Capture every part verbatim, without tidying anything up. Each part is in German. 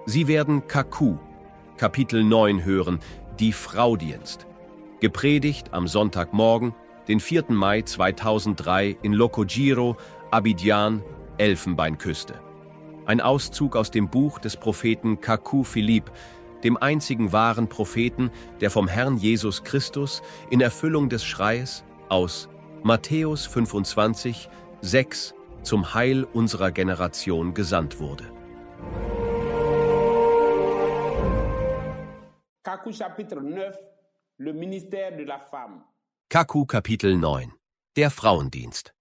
Sie werden Kaku, Kapitel neun hören, die Fraudienst. Gepredigt am Sonntagmorgen, den vierten Mai zweitausenddrei in Lokojiro, Abidjan, Elfenbeinküste. Ein Auszug aus dem Buch des Propheten Kaku Philipp, dem einzigen wahren Propheten, der vom Herrn Jesus Christus in Erfüllung des Schreies aus Matthäus fünfundzwanzig, sechs zum Heil unserer Generation gesandt wurde. Kaku Chapitre neuf, le ministère de la femme. Kaku Kapitel neun, der Frauendienst.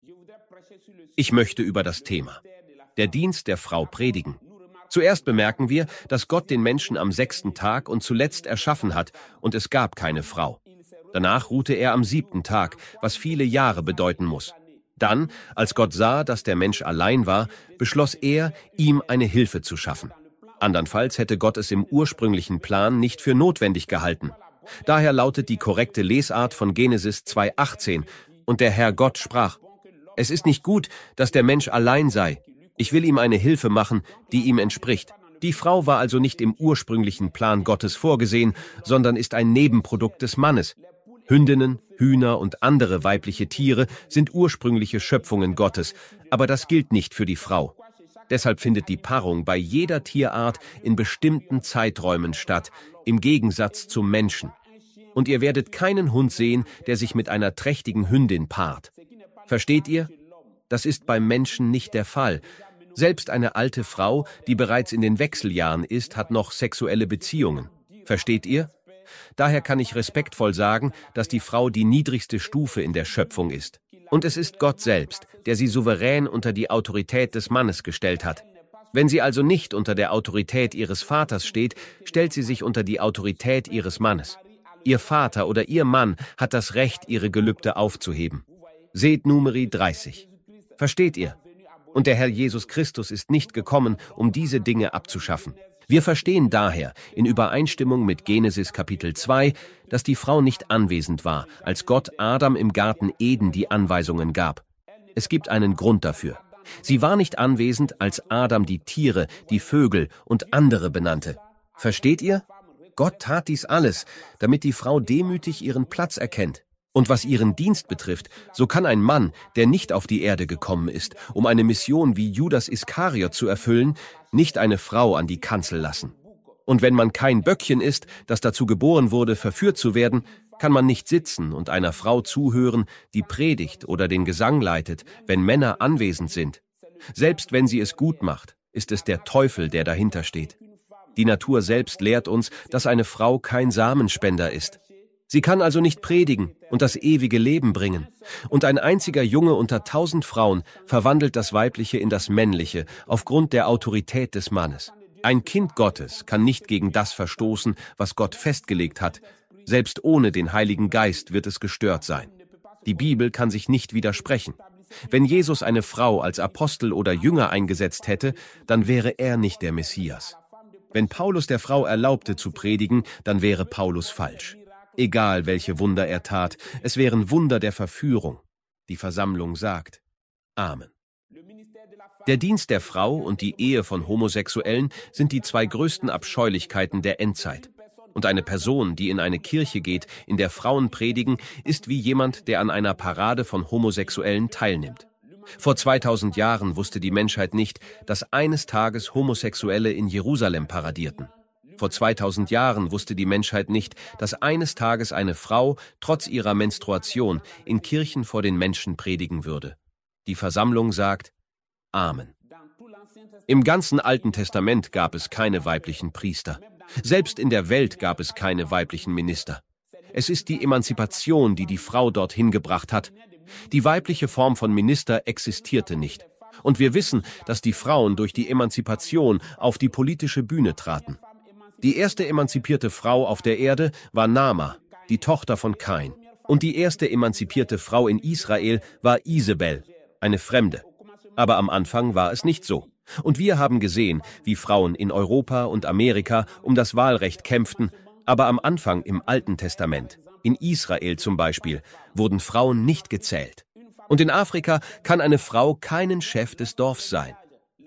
Ich möchte über das Thema, der Dienst der Frau, predigen. Zuerst bemerken wir, dass Gott den Menschen am sechsten Tag und zuletzt erschaffen hat, und es gab keine Frau. Danach ruhte er am siebten Tag, was viele Jahre bedeuten muss. Dann, als Gott sah, dass der Mensch allein war, beschloss er, ihm eine Hilfe zu schaffen. Andernfalls hätte Gott es im ursprünglichen Plan nicht für notwendig gehalten. Daher lautet die korrekte Lesart von Genesis zwei achtzehn, und der Herr Gott sprach: Es ist nicht gut, dass der Mensch allein sei. Ich will ihm eine Hilfe machen, die ihm entspricht. Die Frau war also nicht im ursprünglichen Plan Gottes vorgesehen, sondern ist ein Nebenprodukt des Mannes. Hündinnen, Hühner und andere weibliche Tiere sind ursprüngliche Schöpfungen Gottes, aber das gilt nicht für die Frau. Deshalb findet die Paarung bei jeder Tierart in bestimmten Zeiträumen statt, im Gegensatz zum Menschen. Und ihr werdet keinen Hund sehen, der sich mit einer trächtigen Hündin paart. Versteht ihr? Das ist beim Menschen nicht der Fall. Selbst eine alte Frau, die bereits in den Wechseljahren ist, hat noch sexuelle Beziehungen. Versteht ihr? Daher kann ich respektvoll sagen, dass die Frau die niedrigste Stufe in der Schöpfung ist. Und es ist Gott selbst, der sie souverän unter die Autorität des Mannes gestellt hat. Wenn sie also nicht unter der Autorität ihres Vaters steht, stellt sie sich unter die Autorität ihres Mannes. Ihr Vater oder ihr Mann hat das Recht, ihre Gelübde aufzuheben. Seht Numeri dreißig. Versteht ihr? Und der Herr Jesus Christus ist nicht gekommen, um diese Dinge abzuschaffen. Wir verstehen daher, in Übereinstimmung mit Genesis Kapitel zwei, dass die Frau nicht anwesend war, als Gott Adam im Garten Eden die Anweisungen gab. Es gibt einen Grund dafür. Sie war nicht anwesend, als Adam die Tiere, die Vögel und andere benannte. Versteht ihr? Gott tat dies alles, damit die Frau demütig ihren Platz erkennt. Und was ihren Dienst betrifft, so kann ein Mann, der nicht auf die Erde gekommen ist, um eine Mission wie Judas Iskariot zu erfüllen, nicht eine Frau an die Kanzel lassen. Und wenn man kein Böckchen ist, das dazu geboren wurde, verführt zu werden, kann man nicht sitzen und einer Frau zuhören, die predigt oder den Gesang leitet, wenn Männer anwesend sind. Selbst wenn sie es gut macht, ist es der Teufel, der dahinter steht. Die Natur selbst lehrt uns, dass eine Frau kein Samenspender ist. Sie kann also nicht predigen und das ewige Leben bringen. Und ein einziger Junge unter tausend Frauen verwandelt das Weibliche in das Männliche aufgrund der Autorität des Mannes. Ein Kind Gottes kann nicht gegen das verstoßen, was Gott festgelegt hat. Selbst ohne den Heiligen Geist wird es gestört sein. Die Bibel kann sich nicht widersprechen. Wenn Jesus eine Frau als Apostel oder Jünger eingesetzt hätte, dann wäre er nicht der Messias. Wenn Paulus der Frau erlaubte zu predigen, dann wäre Paulus falsch. Egal, welche Wunder er tat, es wären Wunder der Verführung. Die Versammlung sagt: Amen. Der Dienst der Frau und die Ehe von Homosexuellen sind die zwei größten Abscheulichkeiten der Endzeit. Und eine Person, die in eine Kirche geht, in der Frauen predigen, ist wie jemand, der an einer Parade von Homosexuellen teilnimmt. Vor zweitausend Jahren wusste die Menschheit nicht, dass eines Tages Homosexuelle in Jerusalem paradierten. Vor zweitausend Jahren wusste die Menschheit nicht, dass eines Tages eine Frau, trotz ihrer Menstruation, in Kirchen vor den Menschen predigen würde. Die Versammlung sagt: Amen. Im ganzen Alten Testament gab es keine weiblichen Priester. Selbst in der Welt gab es keine weiblichen Minister. Es ist die Emanzipation, die die Frau dorthin gebracht hat. Die weibliche Form von Minister existierte nicht. Und wir wissen, dass die Frauen durch die Emanzipation auf die politische Bühne traten. Die erste emanzipierte Frau auf der Erde war Naama, die Tochter von Kain. Und die erste emanzipierte Frau in Israel war Isabel, eine Fremde. Aber am Anfang war es nicht so. Und wir haben gesehen, wie Frauen in Europa und Amerika um das Wahlrecht kämpften, aber am Anfang im Alten Testament, in Israel zum Beispiel, wurden Frauen nicht gezählt. Und in Afrika kann eine Frau keinen Chef des Dorfs sein.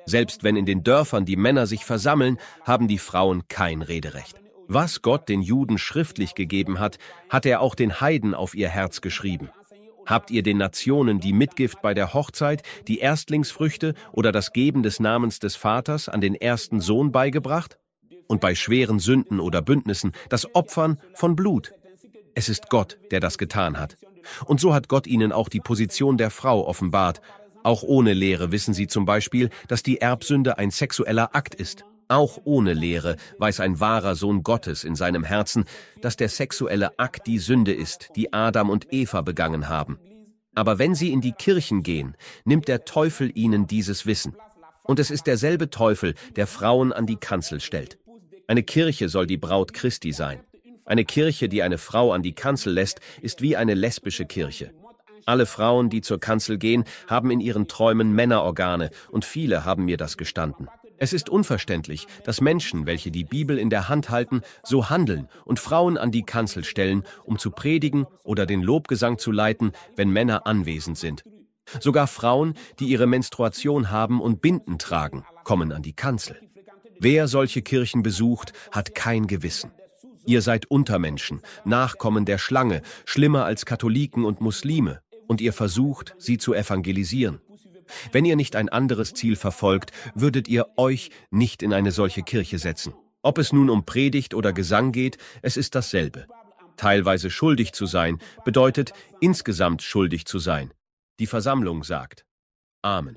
Selbst wenn in den Dörfern die Männer sich versammeln, haben die Frauen kein Rederecht. Was Gott den Juden schriftlich gegeben hat, hat er auch den Heiden auf ihr Herz geschrieben. Habt ihr den Nationen die Mitgift bei der Hochzeit, die Erstlingsfrüchte oder das Geben des Namens des Vaters an den ersten Sohn beigebracht? Und bei schweren Sünden oder Bündnissen das Opfern von Blut? Es ist Gott, der das getan hat. Und so hat Gott ihnen auch die Position der Frau offenbart. Auch ohne Lehre wissen sie zum Beispiel, dass die Erbsünde ein sexueller Akt ist. Auch ohne Lehre weiß ein wahrer Sohn Gottes in seinem Herzen, dass der sexuelle Akt die Sünde ist, die Adam und Eva begangen haben. Aber wenn sie in die Kirchen gehen, nimmt der Teufel ihnen dieses Wissen. Und es ist derselbe Teufel, der Frauen an die Kanzel stellt. Eine Kirche soll die Braut Christi sein. Eine Kirche, die eine Frau an die Kanzel lässt, ist wie eine lesbische Kirche. Alle Frauen, die zur Kanzel gehen, haben in ihren Träumen Männerorgane, und viele haben mir das gestanden. Es ist unverständlich, dass Menschen, welche die Bibel in der Hand halten, so handeln und Frauen an die Kanzel stellen, um zu predigen oder den Lobgesang zu leiten, wenn Männer anwesend sind. Sogar Frauen, die ihre Menstruation haben und Binden tragen, kommen an die Kanzel. Wer solche Kirchen besucht, hat kein Gewissen. Ihr seid Untermenschen, Nachkommen der Schlange, schlimmer als Katholiken und Muslime, und ihr versucht, sie zu evangelisieren. Wenn ihr nicht ein anderes Ziel verfolgt, würdet ihr euch nicht in eine solche Kirche setzen. Ob es nun um Predigt oder Gesang geht, es ist dasselbe. Teilweise schuldig zu sein, bedeutet, insgesamt schuldig zu sein. Die Versammlung sagt: Amen.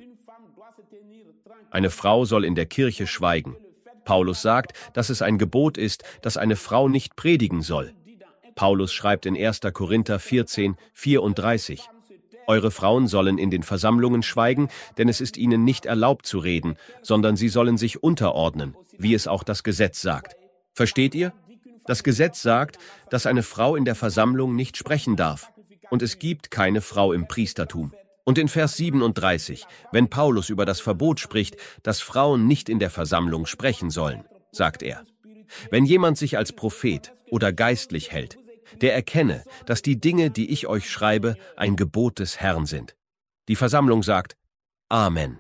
Eine Frau soll in der Kirche schweigen. Paulus sagt, dass es ein Gebot ist, dass eine Frau nicht predigen soll. Paulus schreibt in erster Korinther vierzehn, vierunddreißig: Eure Frauen sollen in den Versammlungen schweigen, denn es ist ihnen nicht erlaubt zu reden, sondern sie sollen sich unterordnen, wie es auch das Gesetz sagt. Versteht ihr? Das Gesetz sagt, dass eine Frau in der Versammlung nicht sprechen darf. Und es gibt keine Frau im Priestertum. Und in Vers siebenunddreißig, wenn Paulus über das Verbot spricht, dass Frauen nicht in der Versammlung sprechen sollen, sagt er: Wenn jemand sich als Prophet oder geistlich hält, der erkenne, dass die Dinge, die ich euch schreibe, ein Gebot des Herrn sind. Die Versammlung sagt: Amen.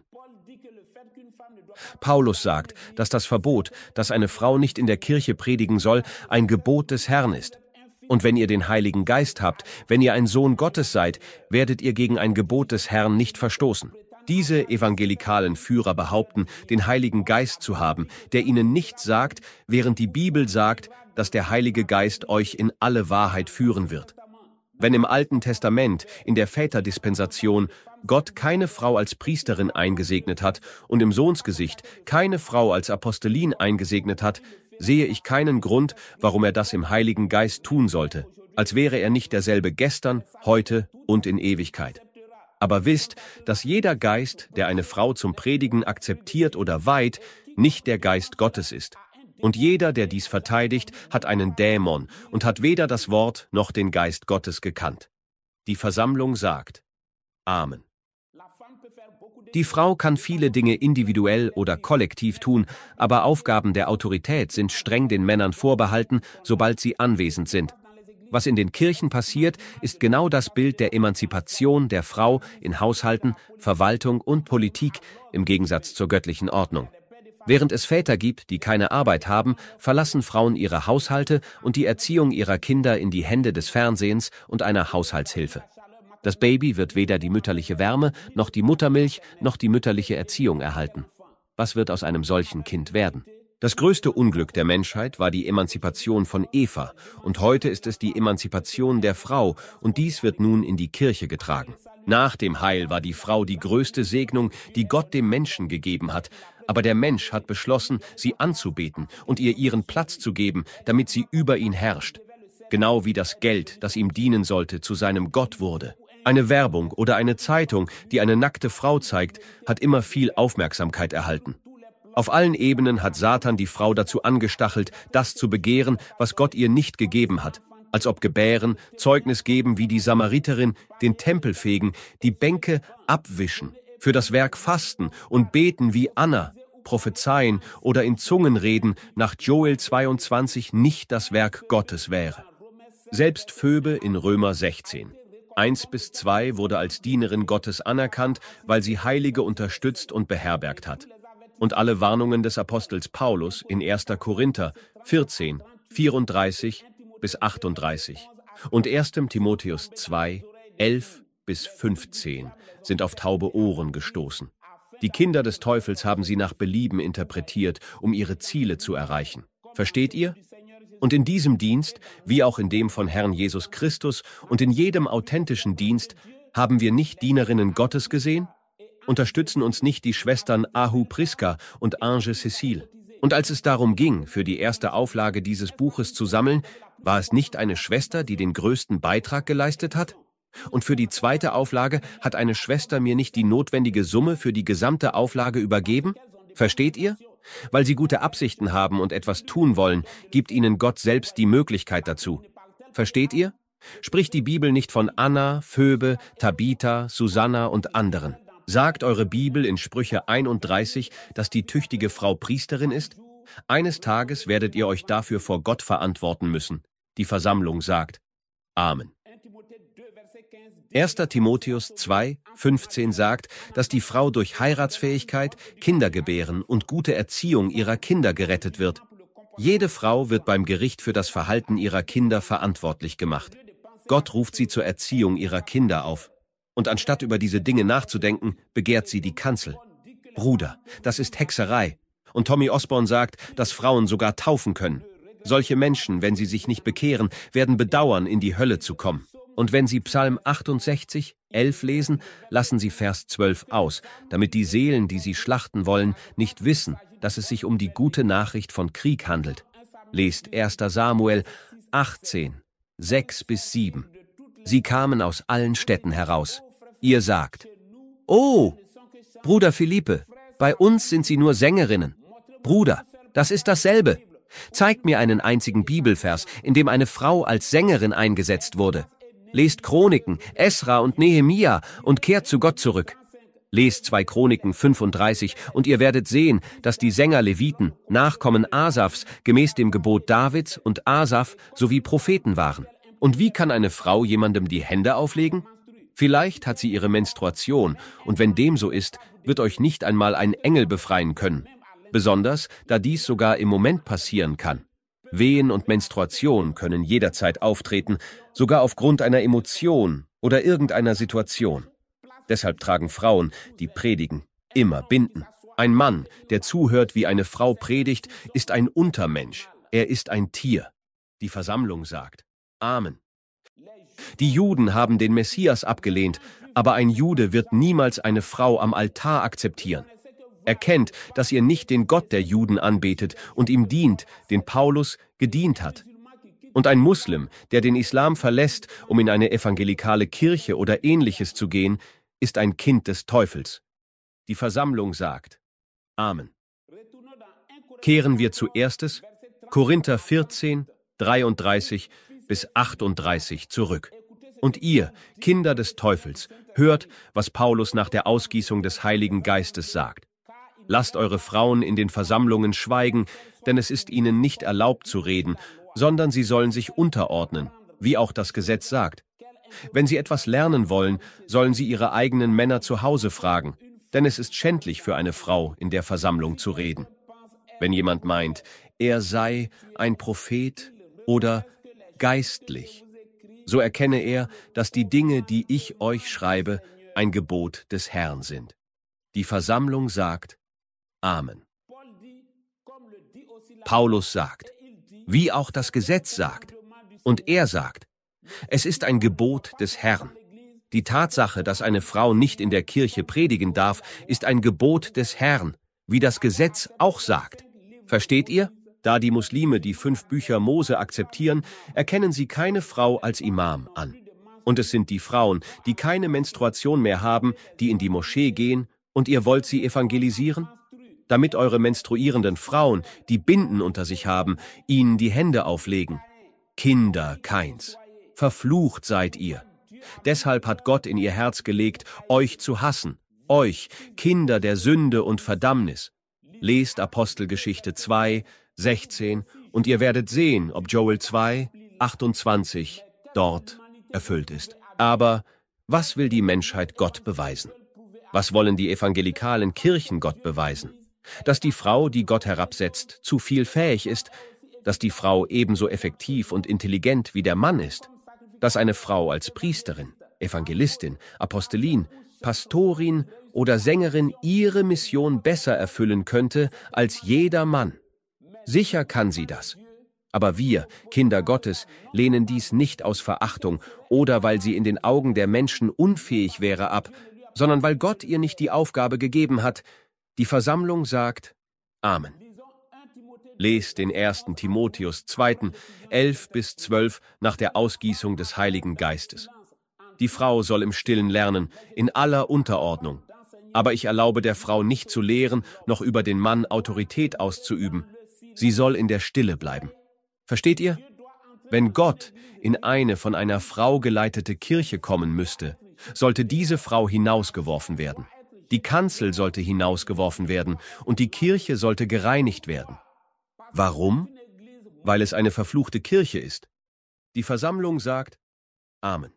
Paulus sagt, dass das Verbot, dass eine Frau nicht in der Kirche predigen soll, ein Gebot des Herrn ist. Und wenn ihr den Heiligen Geist habt, wenn ihr ein Sohn Gottes seid, werdet ihr gegen ein Gebot des Herrn nicht verstoßen. Diese evangelikalen Führer behaupten, den Heiligen Geist zu haben, der ihnen nichts sagt, während die Bibel sagt, dass der Heilige Geist euch in alle Wahrheit führen wird. Wenn im Alten Testament, in der Väterdispensation, Gott keine Frau als Priesterin eingesegnet hat und im Sohnsgesicht keine Frau als Apostelin eingesegnet hat, sehe ich keinen Grund, warum er das im Heiligen Geist tun sollte, als wäre er nicht derselbe gestern, heute und in Ewigkeit. Aber wisst, dass jeder Geist, der eine Frau zum Predigen akzeptiert oder weiht, nicht der Geist Gottes ist. Und jeder, der dies verteidigt, hat einen Dämon und hat weder das Wort noch den Geist Gottes gekannt. Die Versammlung sagt: Amen. Die Frau kann viele Dinge individuell oder kollektiv tun, aber Aufgaben der Autorität sind streng den Männern vorbehalten, sobald sie anwesend sind. Was in den Kirchen passiert, ist genau das Bild der Emanzipation der Frau in Haushalten, Verwaltung und Politik im Gegensatz zur göttlichen Ordnung. Während es Väter gibt, die keine Arbeit haben, verlassen Frauen ihre Haushalte und die Erziehung ihrer Kinder in die Hände des Fernsehens und einer Haushaltshilfe. Das Baby wird weder die mütterliche Wärme, noch die Muttermilch, noch die mütterliche Erziehung erhalten. Was wird aus einem solchen Kind werden? Das größte Unglück der Menschheit war die Emanzipation von Eva, und heute ist es die Emanzipation der Frau, und dies wird nun in die Kirche getragen. Nach dem Heil war die Frau die größte Segnung, die Gott dem Menschen gegeben hat, aber der Mensch hat beschlossen, sie anzubeten und ihr ihren Platz zu geben, damit sie über ihn herrscht. Genau wie das Geld, das ihm dienen sollte, zu seinem Gott wurde. Eine Werbung oder eine Zeitung, die eine nackte Frau zeigt, hat immer viel Aufmerksamkeit erhalten. Auf allen Ebenen hat Satan die Frau dazu angestachelt, das zu begehren, was Gott ihr nicht gegeben hat. Als ob gebären, Zeugnis geben wie die Samariterin, den Tempel fegen, die Bänke abwischen, für das Werk fasten und beten wie Anna, prophezeien oder in Zungen reden nach Joel zweiundzwanzig nicht das Werk Gottes wäre. Selbst Phoebe in Römer sechzehn. eins bis zwei wurde als Dienerin Gottes anerkannt, weil sie Heilige unterstützt und beherbergt hat. und alle Warnungen des Apostels Paulus in erster Korinther vierzehn, vierunddreißig bis achtunddreißig und erster Timotheus zwei, elf bis fünfzehn sind auf taube Ohren gestoßen. Die Kinder des Teufels haben sie nach Belieben interpretiert, um ihre Ziele zu erreichen. Versteht ihr? Und in diesem Dienst, wie auch in dem von Herrn Jesus Christus und in jedem authentischen Dienst, haben wir nicht Dienerinnen Gottes gesehen? Unterstützen uns nicht die Schwestern Ahu Priska und Ange Cécile? Und als es darum ging, für die erste Auflage dieses Buches zu sammeln, war es nicht eine Schwester, die den größten Beitrag geleistet hat? Und für die zweite Auflage hat eine Schwester mir nicht die notwendige Summe für die gesamte Auflage übergeben? Versteht ihr? Weil sie gute Absichten haben und etwas tun wollen, gibt ihnen Gott selbst die Möglichkeit dazu. Versteht ihr? Spricht die Bibel nicht von Anna, Phoebe, Tabitha, Susanna und anderen? Sagt eure Bibel in Sprüche einunddreißig, dass die tüchtige Frau Priesterin ist? Eines Tages werdet ihr euch dafür vor Gott verantworten müssen. Die Versammlung sagt Amen. erster Timotheus zwei, fünfzehn sagt, dass die Frau durch Heiratsfähigkeit, Kindergebären und gute Erziehung ihrer Kinder gerettet wird. Jede Frau wird beim Gericht für das Verhalten ihrer Kinder verantwortlich gemacht. Gott ruft sie zur Erziehung ihrer Kinder auf. Und anstatt über diese Dinge nachzudenken, begehrt sie die Kanzel. Bruder, das ist Hexerei. Und Tommy Osborne sagt, dass Frauen sogar taufen können. Solche Menschen, wenn sie sich nicht bekehren, werden bedauern, in die Hölle zu kommen. Und wenn Sie Psalm achtundsechzig, elf lesen, lassen Sie Vers zwölf aus, damit die Seelen, die Sie schlachten wollen, nicht wissen, dass es sich um die gute Nachricht von Krieg handelt. Lest erster Samuel achtzehn, sechs bis sieben. Sie kamen aus allen Städten heraus. Ihr sagt, oh, Bruder Philippe, bei uns sind sie nur Sängerinnen. Bruder, das ist dasselbe. Zeigt mir einen einzigen Bibelvers, in dem eine Frau als Sängerin eingesetzt wurde. Lest Chroniken, Esra und Nehemia und kehrt zu Gott zurück. Lest zwei Chroniken fünfunddreißig und ihr werdet sehen, dass die Sänger Leviten, Nachkommen Asafs, gemäß dem Gebot Davids und Asaf sowie Propheten waren. Und wie kann eine Frau jemandem die Hände auflegen? Vielleicht hat sie ihre Menstruation, und wenn dem so ist, wird euch nicht einmal ein Engel befreien können. Besonders, da dies sogar im Moment passieren kann. Wehen und Menstruation können jederzeit auftreten, sogar aufgrund einer Emotion oder irgendeiner Situation. Deshalb tragen Frauen, die predigen, immer Binden. Ein Mann, der zuhört, wie eine Frau predigt, ist ein Untermensch. Er ist ein Tier. Die Versammlung sagt Amen. Die Juden haben den Messias abgelehnt, aber ein Jude wird niemals eine Frau am Altar akzeptieren. Erkennt, dass ihr nicht den Gott der Juden anbetet und ihm dient, den Paulus gedient hat. Und ein Muslim, der den Islam verlässt, um in eine evangelikale Kirche oder Ähnliches zu gehen, ist ein Kind des Teufels. Die Versammlung sagt Amen. Kehren wir zu erstes Korinther vierzehn, dreiunddreißig bis achtunddreißig zurück. Und ihr, Kinder des Teufels, hört, was Paulus nach der Ausgießung des Heiligen Geistes sagt. Lasst eure Frauen in den Versammlungen schweigen, denn es ist ihnen nicht erlaubt zu reden, sondern sie sollen sich unterordnen, wie auch das Gesetz sagt. Wenn sie etwas lernen wollen, sollen sie ihre eigenen Männer zu Hause fragen, denn es ist schändlich für eine Frau, in der Versammlung zu reden. Wenn jemand meint, er sei ein Prophet oder geistlich, so erkenne er, dass die Dinge, die ich euch schreibe, ein Gebot des Herrn sind. Die Versammlung sagt Amen. Paulus sagt, wie auch das Gesetz sagt, und er sagt, es ist ein Gebot des Herrn. Die Tatsache, dass eine Frau nicht in der Kirche predigen darf, ist ein Gebot des Herrn, wie das Gesetz auch sagt. Versteht ihr? Da die Muslime die fünf Bücher Mose akzeptieren, erkennen sie keine Frau als Imam an. Und es sind die Frauen, die keine Menstruation mehr haben, die in die Moschee gehen, und ihr wollt sie evangelisieren? Damit eure menstruierenden Frauen, die Binden unter sich haben, ihnen die Hände auflegen. Kinder Kains, verflucht seid ihr. Deshalb hat Gott in ihr Herz gelegt, euch zu hassen, euch, Kinder der Sünde und Verdammnis. Lest Apostelgeschichte zwei, sechzehn, und ihr werdet sehen, ob Joel zwei, achtundzwanzig dort erfüllt ist. Aber was will die Menschheit Gott beweisen? Was wollen die evangelikalen Kirchen Gott beweisen? Dass die Frau, die Gott herabsetzt, zu viel fähig ist, dass die Frau ebenso effektiv und intelligent wie der Mann ist, dass eine Frau als Priesterin, Evangelistin, Apostelin, Pastorin oder Sängerin ihre Mission besser erfüllen könnte als jeder Mann. Sicher kann sie das. Aber wir, Kinder Gottes, lehnen dies nicht aus Verachtung oder weil sie in den Augen der Menschen unfähig wäre ab, sondern weil Gott ihr nicht die Aufgabe gegeben hat. Die Versammlung sagt Amen. Lest den ersten Timotheus zwei, elf bis zwölf nach der Ausgießung des Heiligen Geistes. Die Frau soll im Stillen lernen, in aller Unterordnung. Aber ich erlaube der Frau nicht zu lehren, noch über den Mann Autorität auszuüben. Sie soll in der Stille bleiben. Versteht ihr? Wenn Gott in eine von einer Frau geleitete Kirche kommen müsste, sollte diese Frau hinausgeworfen werden. Die Kanzel sollte hinausgeworfen werden und die Kirche sollte gereinigt werden. Warum? Weil es eine verfluchte Kirche ist. Die Versammlung sagt Amen.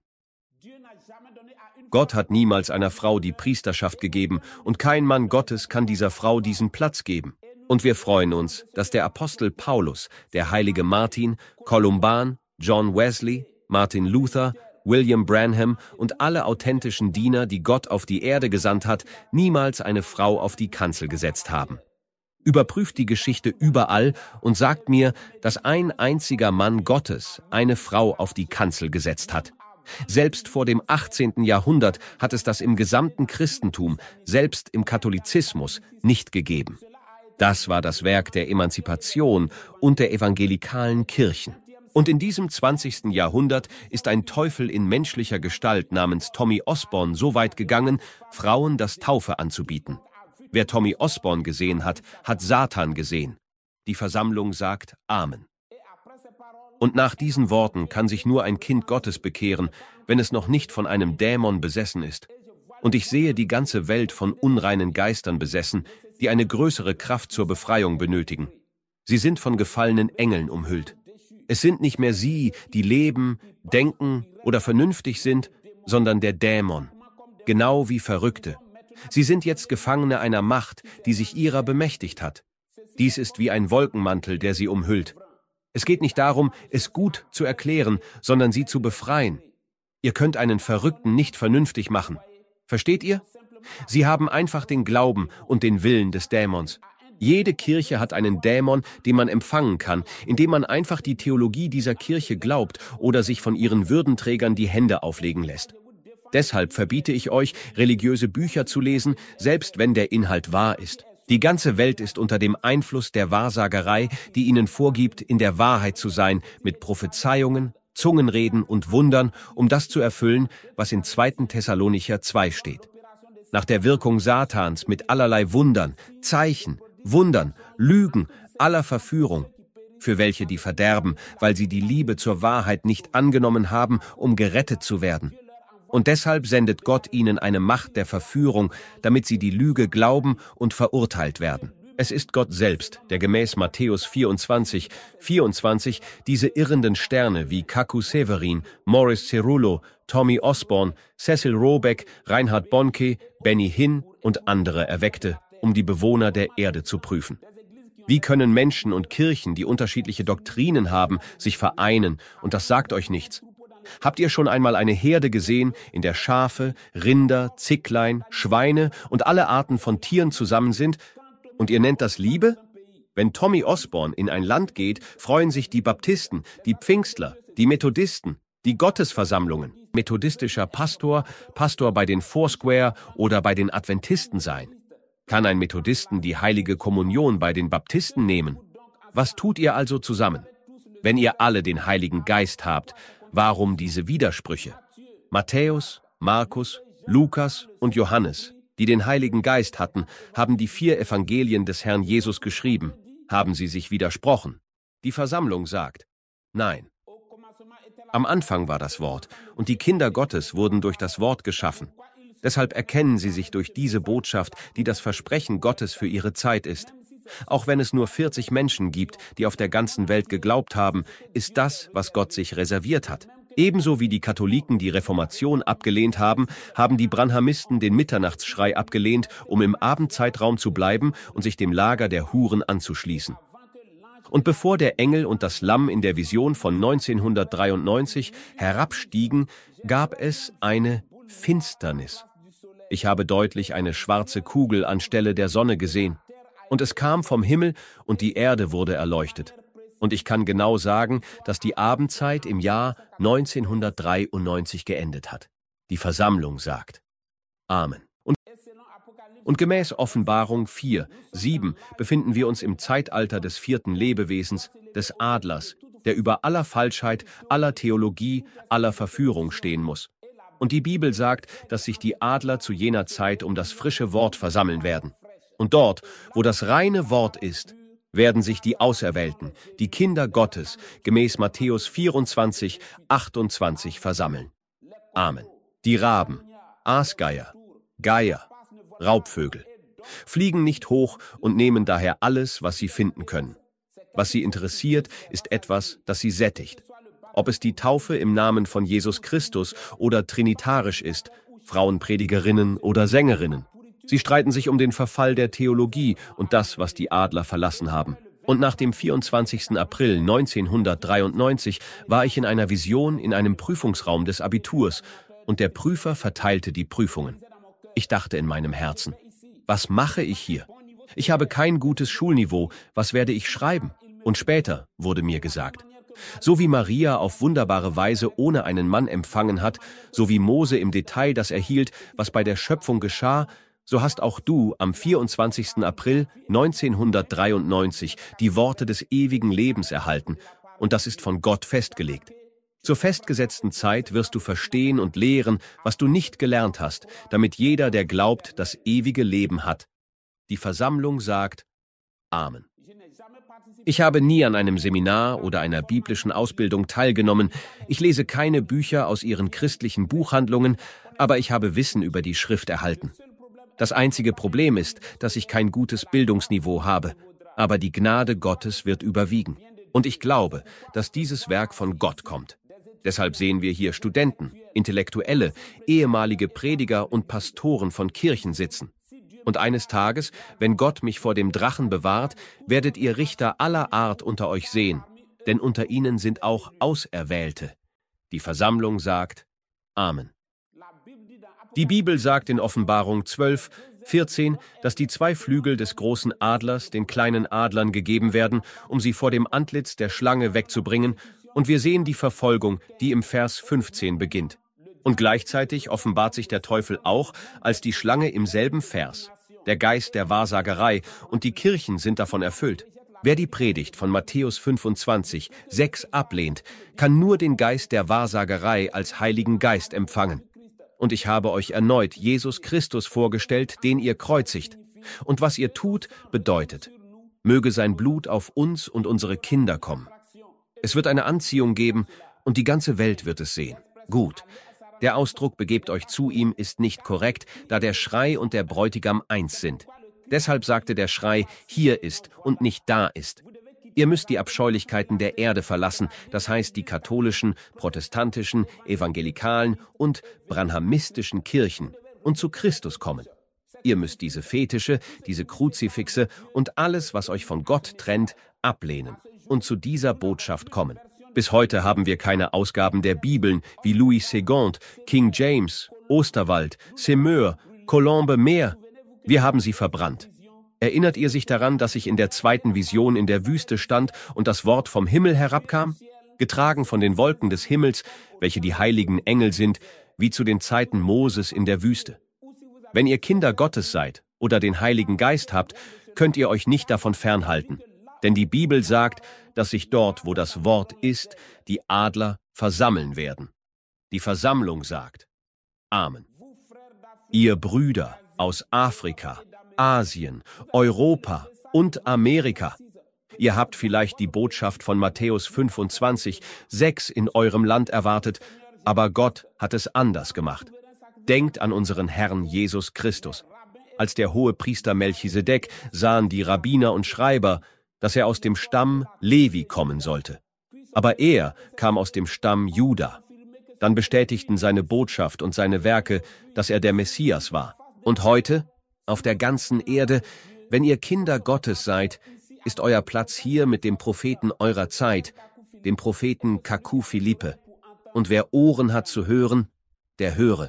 Gott hat niemals einer Frau die Priesterschaft gegeben und kein Mann Gottes kann dieser Frau diesen Platz geben. Und wir freuen uns, dass der Apostel Paulus, der heilige Martin, Columban, John Wesley, Martin Luther, William Branham und alle authentischen Diener, die Gott auf die Erde gesandt hat, niemals eine Frau auf die Kanzel gesetzt haben. Überprüft die Geschichte überall und sagt mir, dass ein einziger Mann Gottes eine Frau auf die Kanzel gesetzt hat. Selbst vor dem achtzehnten Jahrhundert hat es das im gesamten Christentum, selbst im Katholizismus, nicht gegeben. Das war das Werk der Emanzipation und der evangelikalen Kirchen. Und in diesem zwanzigsten Jahrhundert ist ein Teufel in menschlicher Gestalt namens Tommy Osborne so weit gegangen, Frauen das Taufe anzubieten. Wer Tommy Osborne gesehen hat, hat Satan gesehen. Die Versammlung sagt Amen. Und nach diesen Worten kann sich nur ein Kind Gottes bekehren, wenn es noch nicht von einem Dämon besessen ist. Und ich sehe die ganze Welt von unreinen Geistern besessen, die eine größere Kraft zur Befreiung benötigen. Sie sind von gefallenen Engeln umhüllt. Es sind nicht mehr sie, die leben, denken oder vernünftig sind, sondern der Dämon, genau wie Verrückte. Sie sind jetzt Gefangene einer Macht, die sich ihrer bemächtigt hat. Dies ist wie ein Wolkenmantel, der sie umhüllt. Es geht nicht darum, es gut zu erklären, sondern sie zu befreien. Ihr könnt einen Verrückten nicht vernünftig machen. Versteht ihr? Sie haben einfach den Glauben und den Willen des Dämons. Jede Kirche hat einen Dämon, den man empfangen kann, indem man einfach die Theologie dieser Kirche glaubt oder sich von ihren Würdenträgern die Hände auflegen lässt. Deshalb verbiete ich euch, religiöse Bücher zu lesen, selbst wenn der Inhalt wahr ist. Die ganze Welt ist unter dem Einfluss der Wahrsagerei, die ihnen vorgibt, in der Wahrheit zu sein, mit Prophezeiungen, Zungenreden und Wundern, um das zu erfüllen, was in zweiten Thessalonicher zwei steht. Nach der Wirkung Satans mit allerlei Wundern, Zeichen, Wundern, Lügen, aller Verführung, für welche die verderben, weil sie die Liebe zur Wahrheit nicht angenommen haben, um gerettet zu werden. Und deshalb sendet Gott ihnen eine Macht der Verführung, damit sie die Lüge glauben und verurteilt werden. Es ist Gott selbst, der gemäß Matthäus vierundzwanzig, vierundzwanzig diese irrenden Sterne wie Kaku Severin, Morris Cerullo, Tommy Osborne, Cecil Robeck, Reinhard Bonnke, Benny Hinn und andere erweckte, um die Bewohner der Erde zu prüfen. Wie können Menschen und Kirchen, die unterschiedliche Doktrinen haben, sich vereinen, und das sagt euch nichts? Habt ihr schon einmal eine Herde gesehen, in der Schafe, Rinder, Zicklein, Schweine und alle Arten von Tieren zusammen sind, und ihr nennt das Liebe? Wenn Tommy Osborne in ein Land geht, freuen sich die Baptisten, die Pfingstler, die Methodisten, die Gottesversammlungen. Methodistischer Pastor, Pastor bei den Foursquare oder bei den Adventisten sein. Kann ein Methodisten die heilige Kommunion bei den Baptisten nehmen? Was tut ihr also zusammen? Wenn ihr alle den Heiligen Geist habt, warum diese Widersprüche? Matthäus, Markus, Lukas und Johannes, die den Heiligen Geist hatten, haben die vier Evangelien des Herrn Jesus geschrieben. Haben sie sich widersprochen? Die Versammlung sagt, nein. Am Anfang war das Wort, und die Kinder Gottes wurden durch das Wort geschaffen. Deshalb erkennen sie sich durch diese Botschaft, die das Versprechen Gottes für ihre Zeit ist. Auch wenn es nur vierzig Menschen gibt, die auf der ganzen Welt geglaubt haben, ist das, was Gott sich reserviert hat. Ebenso wie die Katholiken die Reformation abgelehnt haben, haben die Branhamisten den Mitternachtsschrei abgelehnt, um im Abendzeitraum zu bleiben und sich dem Lager der Huren anzuschließen. Und bevor der Engel und das Lamm in der Vision von neunzehnhundertdreiundneunzig herabstiegen, gab es eine Finsternis. Ich habe deutlich eine schwarze Kugel anstelle der Sonne gesehen. Und es kam vom Himmel und die Erde wurde erleuchtet. Und ich kann genau sagen, dass die Abendzeit im Jahr neunzehnhundertdreiundneunzig geendet hat. Die Versammlung sagt Amen. Und, und gemäß Offenbarung vier, sieben befinden wir uns im Zeitalter des vierten Lebewesens, des Adlers, der über aller Falschheit, aller Theologie, aller Verführung stehen muss. Und die Bibel sagt, dass sich die Adler zu jener Zeit um das frische Wort versammeln werden. Und dort, wo das reine Wort ist, werden sich die Auserwählten, die Kinder Gottes, gemäß Matthäus vierundzwanzig, achtundzwanzig versammeln. Amen. Die Raben, Aasgeier, Geier, Raubvögel, fliegen nicht hoch und nehmen daher alles, was sie finden können. Was sie interessiert, ist etwas, das sie sättigt. Ob es die Taufe im Namen von Jesus Christus oder trinitarisch ist, Frauenpredigerinnen oder Sängerinnen. Sie streiten sich um den Verfall der Theologie und das, was die Adler verlassen haben. Und nach dem vierundzwanzigsten April neunzehnhundertdreiundneunzig war ich in einer Vision in einem Prüfungsraum des Abiturs und der Prüfer verteilte die Prüfungen. Ich dachte in meinem Herzen, was mache ich hier? Ich habe kein gutes Schulniveau, was werde ich schreiben? Und später wurde mir gesagt, so wie Maria auf wunderbare Weise ohne einen Mann empfangen hat, so wie Mose im Detail das erhielt, was bei der Schöpfung geschah, so hast auch du am vierundzwanzigsten April neunzehnhundertdreiundneunzig die Worte des ewigen Lebens erhalten, und das ist von Gott festgelegt. Zur festgesetzten Zeit wirst du verstehen und lehren, was du nicht gelernt hast, damit jeder, der glaubt, das ewige Leben hat. Die Versammlung sagt Amen. Ich habe nie an einem Seminar oder einer biblischen Ausbildung teilgenommen. Ich lese keine Bücher aus ihren christlichen Buchhandlungen, aber ich habe Wissen über die Schrift erhalten. Das einzige Problem ist, dass ich kein gutes Bildungsniveau habe, aber die Gnade Gottes wird überwiegen. Und ich glaube, dass dieses Werk von Gott kommt. Deshalb sehen wir hier Studenten, Intellektuelle, ehemalige Prediger und Pastoren von Kirchen sitzen. Und eines Tages, wenn Gott mich vor dem Drachen bewahrt, werdet ihr Richter aller Art unter euch sehen, denn unter ihnen sind auch Auserwählte. Die Versammlung sagt Amen. Die Bibel sagt in Offenbarung zwölf, vierzehn, dass die zwei Flügel des großen Adlers den kleinen Adlern gegeben werden, um sie vor dem Antlitz der Schlange wegzubringen, und wir sehen die Verfolgung, die im Vers fünfzehn beginnt. Und gleichzeitig offenbart sich der Teufel auch als die Schlange im selben Vers, der Geist der Wahrsagerei, und die Kirchen sind davon erfüllt. Wer die Predigt von Matthäus fünfundzwanzig, sechs ablehnt, kann nur den Geist der Wahrsagerei als Heiligen Geist empfangen. Und ich habe euch erneut Jesus Christus vorgestellt, den ihr kreuzigt. Und was ihr tut, bedeutet, möge sein Blut auf uns und unsere Kinder kommen. Es wird eine Anziehung geben, und die ganze Welt wird es sehen. Gut. Der Ausdruck „begebt euch zu ihm“ ist nicht korrekt, da der Schrei und der Bräutigam eins sind. Deshalb sagte der Schrei, hier ist und nicht da ist. Ihr müsst die Abscheulichkeiten der Erde verlassen, das heißt die katholischen, protestantischen, evangelikalen und branhamistischen Kirchen, und zu Christus kommen. Ihr müsst diese Fetische, diese Kruzifixe und alles, was euch von Gott trennt, ablehnen und zu dieser Botschaft kommen. Bis heute haben wir keine Ausgaben der Bibeln wie Louis Segond, King James, Osterwald, Semeur, Colombe mehr. Wir haben sie verbrannt. Erinnert ihr sich daran, dass ich in der zweiten Vision in der Wüste stand und das Wort vom Himmel herabkam? Getragen von den Wolken des Himmels, welche die heiligen Engel sind, wie zu den Zeiten Moses in der Wüste. Wenn ihr Kinder Gottes seid oder den Heiligen Geist habt, könnt ihr euch nicht davon fernhalten. Denn die Bibel sagt, dass sich dort, wo das Wort ist, die Adler versammeln werden. Die Versammlung sagt Amen. Ihr Brüder aus Afrika, Asien, Europa und Amerika. Ihr habt vielleicht die Botschaft von Matthäus fünfundzwanzig, sechs in eurem Land erwartet, aber Gott hat es anders gemacht. Denkt an unseren Herrn Jesus Christus. Als der Hohepriester Melchisedek sahen die Rabbiner und Schreiber, dass er aus dem Stamm Levi kommen sollte. Aber er kam aus dem Stamm Juda. Dann bestätigten seine Botschaft und seine Werke, dass er der Messias war. Und heute, auf der ganzen Erde, wenn ihr Kinder Gottes seid, ist euer Platz hier mit dem Propheten eurer Zeit, dem Propheten Kaku Philippe. Und wer Ohren hat zu hören, der höre.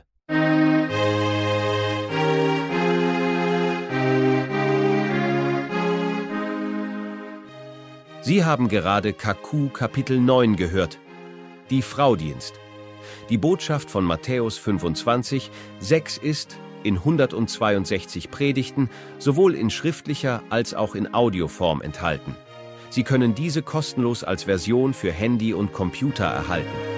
Sie haben gerade Kaku Kapitel neun gehört, die Fraudienst. Die Botschaft von Matthäus fünfundzwanzig, sechs ist in hundertzweiundsechzig Predigten sowohl in schriftlicher als auch in Audioform enthalten. Sie können diese kostenlos als Version für Handy und Computer erhalten.